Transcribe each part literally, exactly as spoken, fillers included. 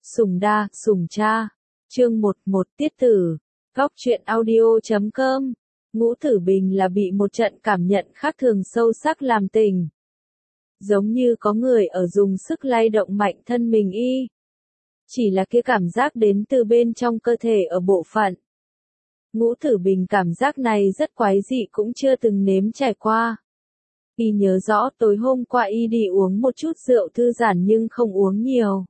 Sùng đa, sùng cha. Chương một một Tiết tử. Góc truyện audio chấm com. Ngũ Tử Bình là bị một trận cảm nhận khác thường sâu sắc làm tình. Giống như có người ở dùng sức lay động mạnh thân mình y. Chỉ là kia cảm giác đến từ bên trong cơ thể ở bộ phận. Ngũ Tử Bình cảm giác này rất quái dị cũng chưa từng nếm trải qua. Y nhớ rõ tối hôm qua y đi uống một chút rượu thư giãn nhưng không uống nhiều.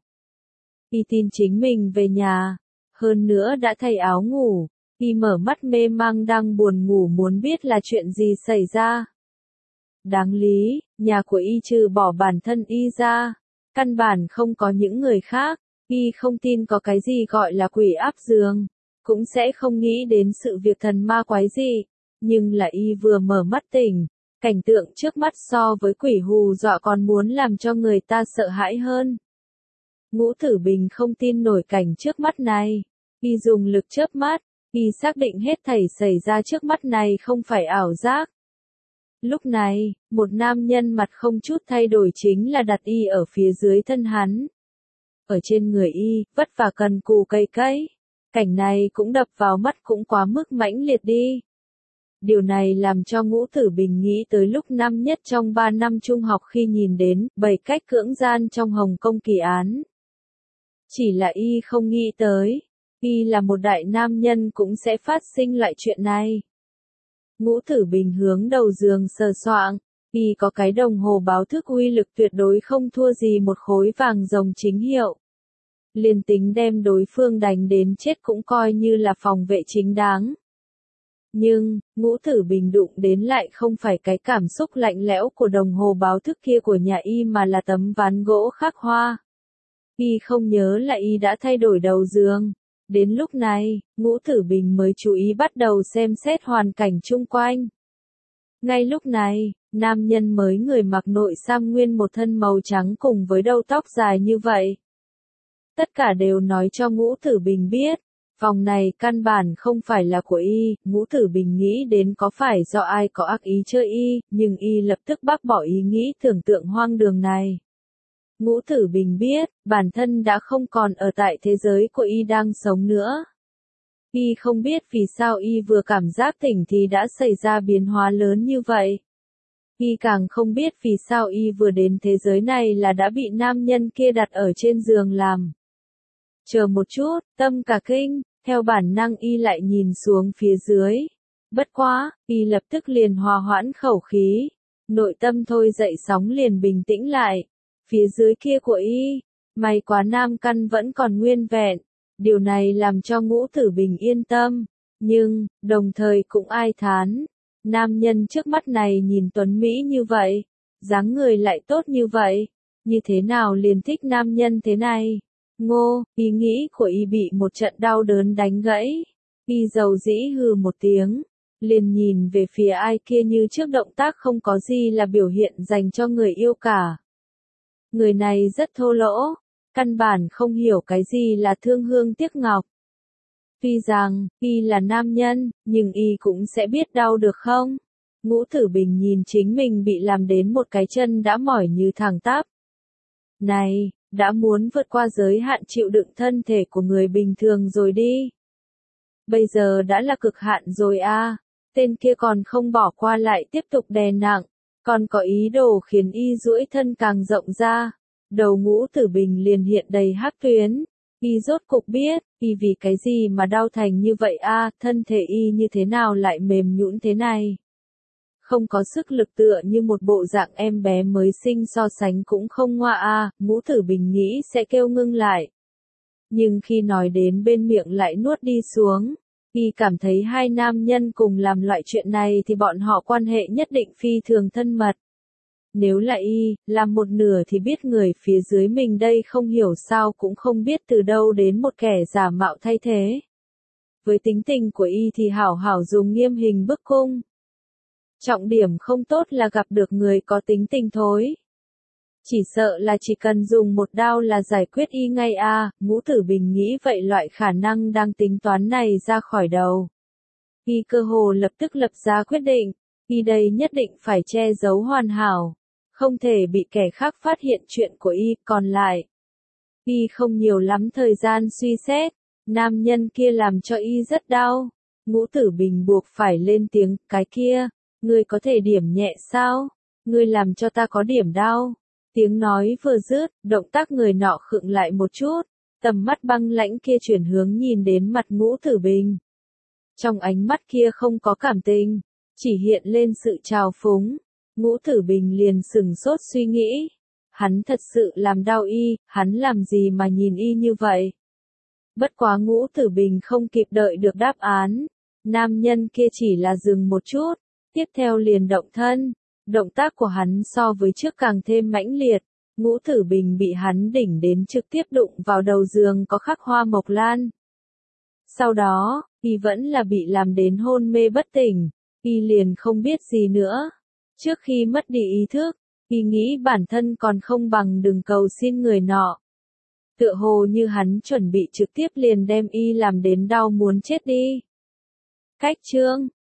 Y tin chính mình về nhà, hơn nữa đã thay áo ngủ, y mở mắt mê mang đang buồn ngủ muốn biết là chuyện gì xảy ra. Đáng lý, nhà của y trừ bỏ bản thân y ra, căn bản không có những người khác, y không tin có cái gì gọi là quỷ áp giường, cũng sẽ không nghĩ đến sự việc thần ma quái gì, nhưng là y vừa mở mắt tỉnh, cảnh tượng trước mắt so với quỷ hù dọa còn muốn làm cho người ta sợ hãi hơn. Ngũ Tử Bình không tin nổi cảnh trước mắt này, y dùng lực chớp mắt, y xác định hết thảy xảy ra trước mắt này không phải ảo giác. Lúc này, một nam nhân mặt không chút thay đổi chính là đặt y ở phía dưới thân hắn. Ở trên người y, vất vả cần cù cây cấy. Cảnh này cũng đập vào mắt cũng quá mức mãnh liệt đi. Điều này làm cho Ngũ Tử Bình nghĩ tới lúc năm nhất trong ba năm trung học khi nhìn đến bảy cách cưỡng gian trong Hồng Kông kỳ án. Chỉ là y không nghĩ tới, y là một đại nam nhân cũng sẽ phát sinh loại chuyện này. Ngũ Tử Bình hướng đầu giường sờ soạng, y có cái đồng hồ báo thức uy lực tuyệt đối không thua gì một khối vàng rồng chính hiệu. Liền tính đem đối phương đánh đến chết cũng coi như là phòng vệ chính đáng. Nhưng, Ngũ Tử Bình đụng đến lại không phải cái cảm xúc lạnh lẽo của đồng hồ báo thức kia của nhà y mà là tấm ván gỗ khắc hoa. Y không nhớ là y đã thay đổi đầu giường. Đến lúc này, Ngũ Tử Bình mới chú ý bắt đầu xem xét hoàn cảnh chung quanh. Ngay lúc này, nam nhân mới người mặc nội sam nguyên một thân màu trắng cùng với đầu tóc dài như vậy. Tất cả đều nói cho Ngũ Tử Bình biết, phòng này căn bản không phải là của y. Ngũ Tử Bình nghĩ đến có phải do ai có ác ý chơi y, nhưng y lập tức bác bỏ ý nghĩ tưởng tượng hoang đường này. Ngũ Tử Bình biết, bản thân đã không còn ở tại thế giới của y đang sống nữa. Y không biết vì sao y vừa cảm giác tỉnh thì đã xảy ra biến hóa lớn như vậy. Y càng không biết vì sao y vừa đến thế giới này là đã bị nam nhân kia đặt ở trên giường làm. Chờ một chút, tâm cả kinh, theo bản năng y lại nhìn xuống phía dưới. Bất quá, y lập tức liền hòa hoãn khẩu khí. Nội tâm thôi dậy sóng liền bình tĩnh lại. Phía dưới kia của y, may quá nam căn vẫn còn nguyên vẹn. Điều này làm cho Ngũ Tử Bình yên tâm. Nhưng, đồng thời cũng ai thán. Nam nhân trước mắt này nhìn tuấn mỹ như vậy. Dáng người lại tốt như vậy. Như thế nào liền thích nam nhân thế này? Ngô, ý nghĩ của y bị một trận đau đớn đánh gãy. Y dầu dĩ hừ một tiếng. Liền nhìn về phía ai kia như trước động tác không có gì là biểu hiện dành cho người yêu cả. Người này rất thô lỗ, căn bản không hiểu cái gì là thương hương tiếc ngọc. Tuy rằng, y là nam nhân, nhưng y cũng sẽ biết đau được không? Ngũ Tử Bình nhìn chính mình bị làm đến một cái chân đã mỏi như thẳng tắp. Này, đã muốn vượt qua giới hạn chịu đựng thân thể của người bình thường rồi đi. Bây giờ đã là cực hạn rồi a. Tên kia còn không bỏ qua lại tiếp tục đè nặng. Còn có ý đồ khiến y duỗi thân càng rộng ra. Đầu Ngũ Tử Bình liền hiện đầy hắc tuyến. Y rốt cục biết, y vì cái gì mà đau thành như vậy a, thân thể y như thế nào lại mềm nhũn thế này. Không có sức lực tựa như một bộ dạng em bé mới sinh so sánh cũng không ngoa a, Ngũ Tử Bình nghĩ sẽ kêu ngưng lại. Nhưng khi nói đến bên miệng lại nuốt đi xuống. Y cảm thấy hai nam nhân cùng làm loại chuyện này thì bọn họ quan hệ nhất định phi thường thân mật. Nếu là y, làm một nửa thì biết người phía dưới mình đây không hiểu sao cũng không biết từ đâu đến một kẻ giả mạo thay thế. Với tính tình của y thì hảo hảo dùng nghiêm hình bức cung. Trọng điểm không tốt là gặp được người có tính tình thối. Chỉ sợ là chỉ cần dùng một đao là giải quyết y ngay a, à, Ngũ Tử Bình nghĩ vậy loại khả năng đang tính toán này ra khỏi đầu. Y cơ hồ lập tức lập ra quyết định, y đây nhất định phải che giấu hoàn hảo, không thể bị kẻ khác phát hiện chuyện của y, còn lại. Y không nhiều lắm thời gian suy xét, nam nhân kia làm cho Y rất đau. Ngũ Tử Bình buộc phải lên tiếng, cái kia, ngươi có thể điểm nhẹ sao? Ngươi làm cho ta có điểm đau. Tiếng nói vừa dứt, động tác người nọ khựng lại một chút, tầm mắt băng lãnh kia chuyển hướng nhìn đến mặt Ngũ Tử Bình. Trong ánh mắt kia không có cảm tình, chỉ hiện lên sự trào phúng. Ngũ Tử Bình liền sừng sốt suy nghĩ. Hắn thật sự làm đau Y, hắn làm gì mà nhìn Y như vậy? Bất quá Ngũ Tử Bình không kịp đợi được đáp án. Nam nhân kia chỉ là dừng một chút, tiếp theo liền động thân. Động tác của hắn so với trước càng thêm mãnh liệt. Ngũ Tử Bình bị hắn đỉnh đến trực tiếp đụng vào đầu giường có khắc hoa mộc lan. Sau đó, Y vẫn là bị làm đến hôn mê bất tỉnh. Y liền không biết gì nữa. Trước khi mất đi ý thức, Y nghĩ bản thân còn không bằng đừng cầu xin người nọ. Tựa hồ như hắn chuẩn bị trực tiếp liền đem Y làm đến đau muốn chết đi. Cách chương